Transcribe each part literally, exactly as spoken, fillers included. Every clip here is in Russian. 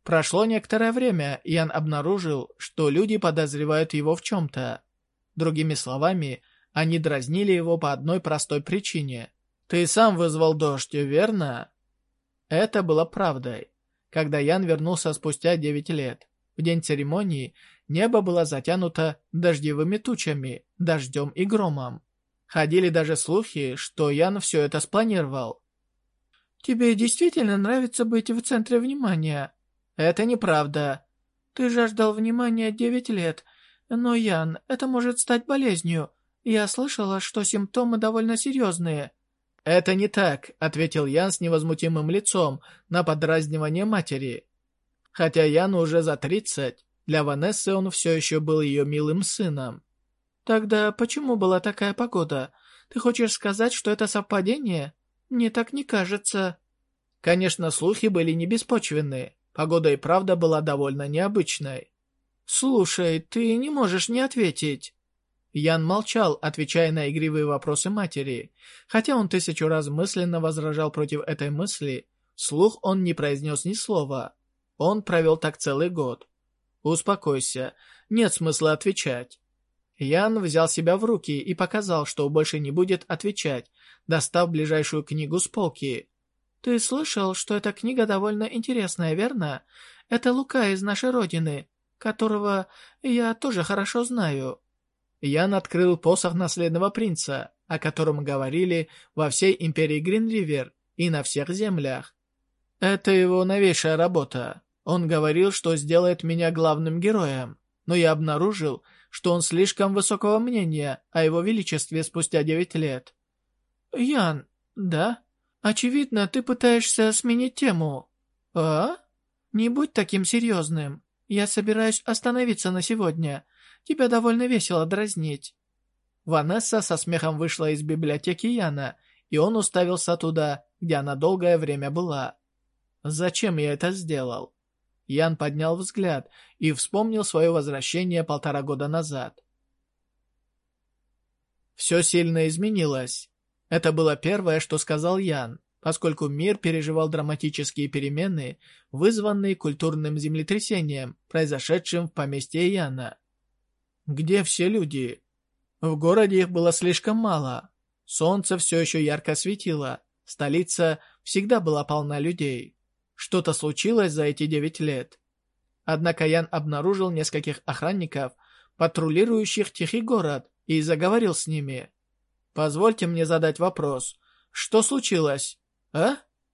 Прошло некоторое время, и Ян обнаружил, что люди подозревают его в чем-то. Другими словами, они дразнили его по одной простой причине. «Ты сам вызвал дождь, верно?» Это было правдой. Когда Ян вернулся спустя девять лет, в день церемонии небо было затянуто дождевыми тучами, дождем и громом. Ходили даже слухи, что Ян все это спланировал. «Тебе действительно нравится быть в центре внимания?» «Это неправда. Ты жаждал внимания девять лет, но, Ян, это может стать болезнью. Я слышала, что симптомы довольно серьезные». «Это не так», — ответил Ян с невозмутимым лицом на подразнивание матери. Хотя Яну уже за тридцать, для Ванессы он все еще был ее милым сыном. «Тогда почему была такая погода? Ты хочешь сказать, что это совпадение? Мне так не кажется». Конечно, слухи были не беспочвенны. Погода и правда была довольно необычной. «Слушай, ты не можешь не ответить». Ян молчал, отвечая на игривые вопросы матери. Хотя он тысячу раз мысленно возражал против этой мысли, вслух он не произнес ни слова. Он провел так целый год. «Успокойся, нет смысла отвечать». Ян взял себя в руки и показал, что больше не будет отвечать, достав ближайшую книгу с полки. «Ты слышал, что эта книга довольно интересная, верно? Это Лука из нашей родины, которого я тоже хорошо знаю». Ян открыл посох наследного принца, о котором говорили во всей империи Гринривер и на всех землях. Это его новейшая работа. Он говорил, что сделает меня главным героем, но я обнаружил, что он слишком высокого мнения о его величестве спустя девять лет. «Ян, да? Очевидно, ты пытаешься сменить тему». «А? Не будь таким серьезным. Я собираюсь остановиться на сегодня. Тебя довольно весело дразнить». Ванесса со смехом вышла из библиотеки Яна, и он уставился туда, где она долгое время была. «Зачем я это сделал?» Ян поднял взгляд и вспомнил свое возвращение полтора года назад. Все сильно изменилось. Это было первое, что сказал Ян, поскольку мир переживал драматические перемены, вызванные культурным землетрясением, произошедшим в поместье Яна. Где все люди? В городе их было слишком мало. Солнце все еще ярко светило. Столица всегда была полна людей. Что-то случилось за эти девять лет. Однако Ян обнаружил нескольких охранников, патрулирующих тихий город, и заговорил с ними. «Позвольте мне задать вопрос. Что случилось? А?»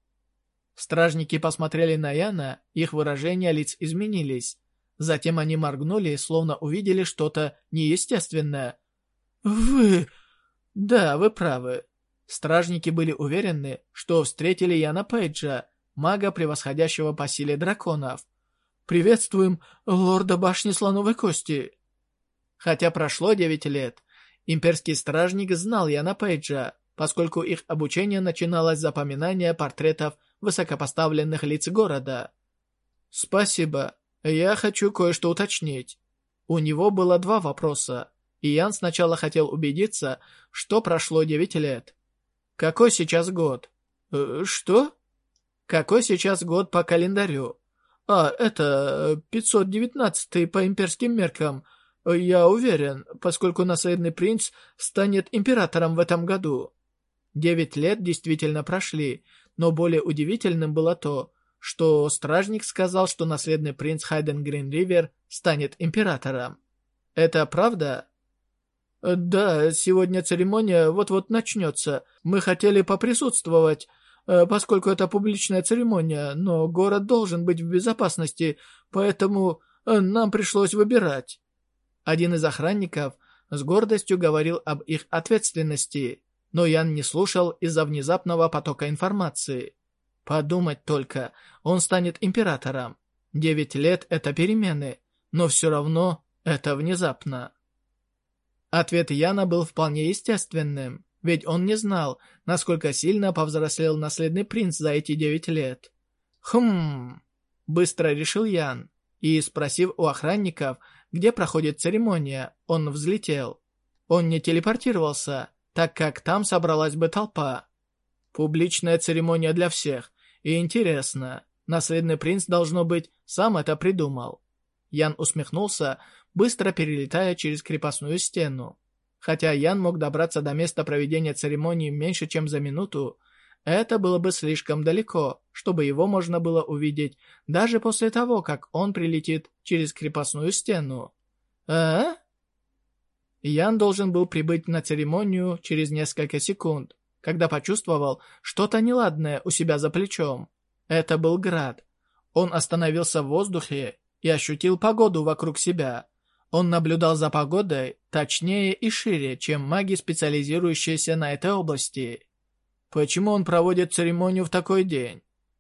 Стражники посмотрели на Яна, их выражения лиц изменились. Затем они моргнули, словно увидели что-то неестественное. «Вы...» «Да, вы правы». Стражники были уверены, что встретили Яна Пейджа, мага, превосходящего по силе драконов. «Приветствуем лорда башни Слоновой Кости». Хотя прошло девять лет, имперский стражник знал Яна Пейджа, поскольку их обучение начиналось с запоминания портретов высокопоставленных лиц города. «Спасибо. Я хочу кое-что уточнить». У него было два вопроса, и Ян сначала хотел убедиться, что прошло девять лет. «Какой сейчас год?» «Э, что?» «Какой сейчас год по календарю?» «А, это пятьсот девятнадцатый по имперским меркам. Я уверен, поскольку наследный принц станет императором в этом году». Девять лет действительно прошли, но более удивительным было то, что стражник сказал, что наследный принц Хайден Гринривер станет императором. Это правда? «Да, сегодня церемония вот-вот начнется. Мы хотели поприсутствовать, поскольку это публичная церемония, но город должен быть в безопасности, поэтому нам пришлось выбирать». Один из охранников с гордостью говорил об их ответственности, но Ян не слушал из-за внезапного потока информации. Подумать только, он станет императором. Девять лет — это перемены, но все равно это внезапно. Ответ Яна был вполне естественным, ведь он не знал, насколько сильно повзрослел наследный принц за эти девять лет. «Хм...» — быстро решил Ян, и, спросив у охранников, где проходит церемония, он взлетел. Он не телепортировался, так как там собралась бы толпа. Публичная церемония для всех, и интересно, Наследный принц, должно быть, сам это придумал. Ян усмехнулся, быстро перелетая через крепостную стену. Хотя Ян мог добраться до места проведения церемонии меньше, чем за минуту, это было бы слишком далеко, чтобы его можно было увидеть даже после того, как он прилетит через крепостную стену. А? Ян должен был прибыть на церемонию через несколько секунд, когда почувствовал что-то неладное у себя за плечом. Это был град. Он остановился в воздухе и ощутил погоду вокруг себя. Он наблюдал за погодой точнее и шире, чем маги, специализирующиеся на этой области. Почему он проводит церемонию в такой день?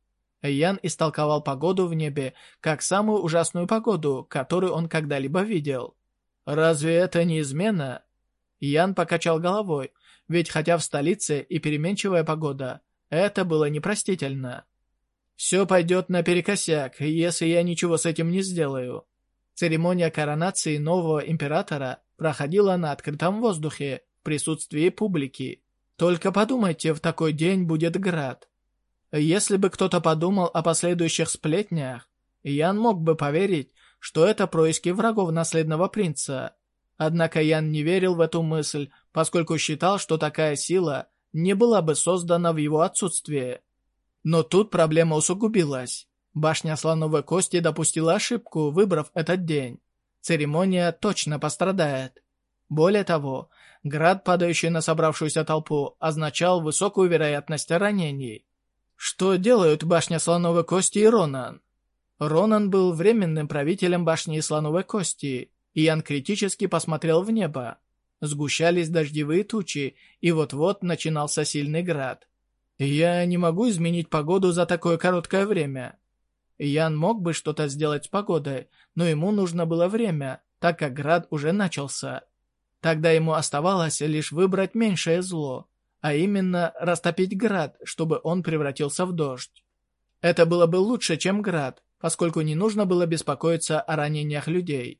Ян истолковал погоду в небе как самую ужасную погоду, которую он когда-либо видел. Разве это не измена? Ян покачал головой, ведь хотя в столице и переменчивая погода, это было непростительно. Все пойдет наперекосяк, если я ничего с этим не сделаю. Церемония коронации нового императора проходила на открытом воздухе в присутствии публики. Только подумайте, в такой день будет град. Если бы кто-то подумал о последующих сплетнях, Ян мог бы поверить, что это происки врагов наследного принца. Однако Ян не верил в эту мысль, поскольку считал, что такая сила не была бы создана в его отсутствии. Но тут проблема усугубилась. Башня Слоновой Кости допустила ошибку, выбрав этот день. Церемония точно пострадает. Более того, град, падающий на собравшуюся толпу, означал высокую вероятность ранений. Что делают Башня Слоновой Кости и Ронан? Ронан был временным правителем Башни Слоновой Кости, и Ян критически посмотрел в небо. Сгущались дождевые тучи, и вот-вот начинался сильный град. Я не могу изменить погоду за такое короткое время. Ян мог бы что-то сделать с погодой, но ему нужно было время, так как град уже начался. Тогда ему оставалось лишь выбрать меньшее зло, а именно растопить град, чтобы он превратился в дождь. Это было бы лучше, чем град, поскольку не нужно было беспокоиться о ранениях людей.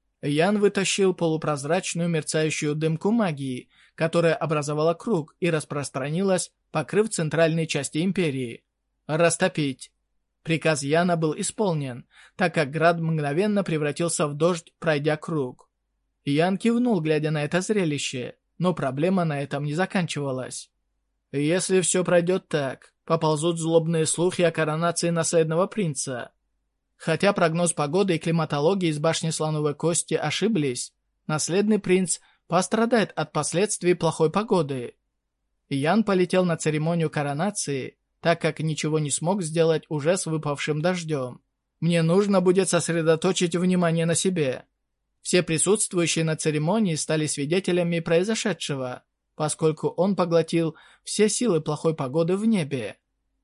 Ян вытащил полупрозрачную мерцающую дымку магии, которая образовала круг и распространилась, покрыв центральные части империи. Растопить. Приказ Яна был исполнен, так как град мгновенно превратился в дождь, пройдя круг. Ян кивнул, глядя на это зрелище, но проблема на этом не заканчивалась. Если все пройдет так, поползут злобные слухи о коронации наследного принца. Хотя прогноз погоды и климатологии из Башни Слоновой Кости ошиблись, наследный принц пострадает от последствий плохой погоды. Ян полетел на церемонию коронации, так как ничего не смог сделать уже с выпавшим дождем. Мне нужно будет сосредоточить внимание на себе. Все присутствующие на церемонии стали свидетелями произошедшего, поскольку он поглотил все силы плохой погоды в небе.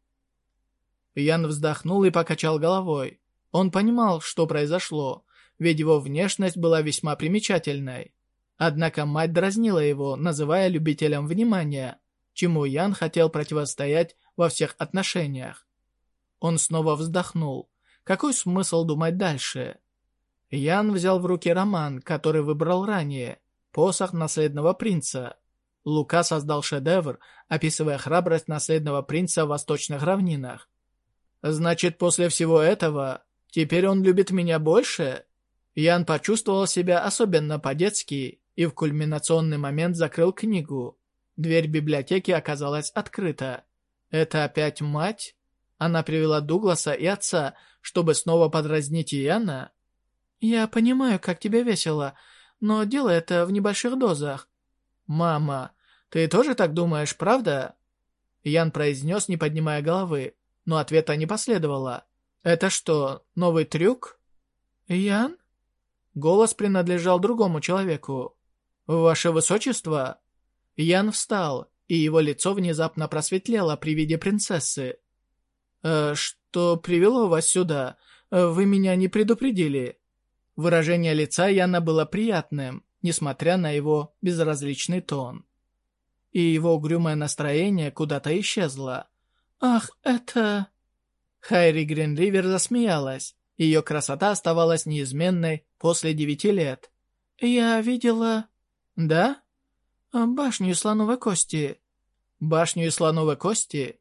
Ян вздохнул и покачал головой. Он понимал, что произошло, ведь его внешность была весьма примечательной. Однако мать дразнила его, называя любителем внимания, чему Ян хотел противостоять во всех отношениях. Он снова вздохнул. Какой смысл думать дальше? Ян взял в руки роман, который выбрал ранее, «Посох наследного принца». Лука создал шедевр, описывая храбрость наследного принца в восточных равнинах. Значит, после всего этого, теперь он любит меня больше? Ян почувствовал себя особенно по-детски и в кульминационный момент закрыл книгу. Дверь библиотеки оказалась открыта. Это опять мать? Она привела Дугласа и отца, чтобы снова подразнить Яна? «Я понимаю, как тебе весело, но делай это в небольших дозах». «Мама, ты тоже так думаешь, правда?» Ян произнес, не поднимая головы, но ответа не последовало. «Это что, новый трюк?» «Ян?» Голос принадлежал другому человеку. «Ваше высочество?» Ян встал, и его лицо внезапно просветлело при виде принцессы. «Э, «Что привело вас сюда? Вы меня не предупредили?» Выражение лица Яна было приятным, несмотря на его безразличный тон. И его угрюмое настроение куда-то исчезло. «Ах, это...» Хайри Гринривер засмеялась. Ее красота оставалась неизменной после девяти лет. «Я видела...» «Да?» «Башню из слоновой кости». «Башню из слоновой кости?»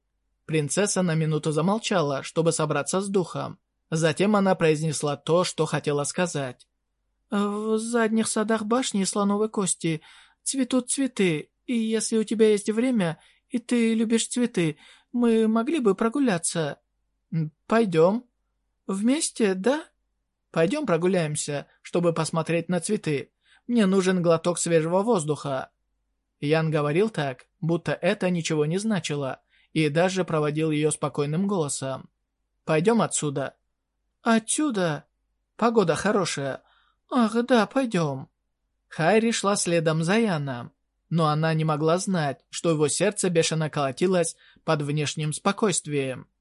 Принцесса на минуту замолчала, чтобы собраться с духом. Затем она произнесла то, что хотела сказать. «В задних садах башни слоновой кости цветут цветы, и если у тебя есть время, и ты любишь цветы, мы могли бы прогуляться». «Пойдем». «Вместе, да?» «Пойдем прогуляемся, чтобы посмотреть на цветы. Мне нужен глоток свежего воздуха». Ян говорил так, будто это ничего не значило, и даже проводил ее спокойным голосом. «Пойдем отсюда». «Отсюда?» «Погода хорошая». «Ах, да, пойдем». Хайри шла следом за Яном, но она не могла знать, что его сердце бешено колотилось под внешним спокойствием.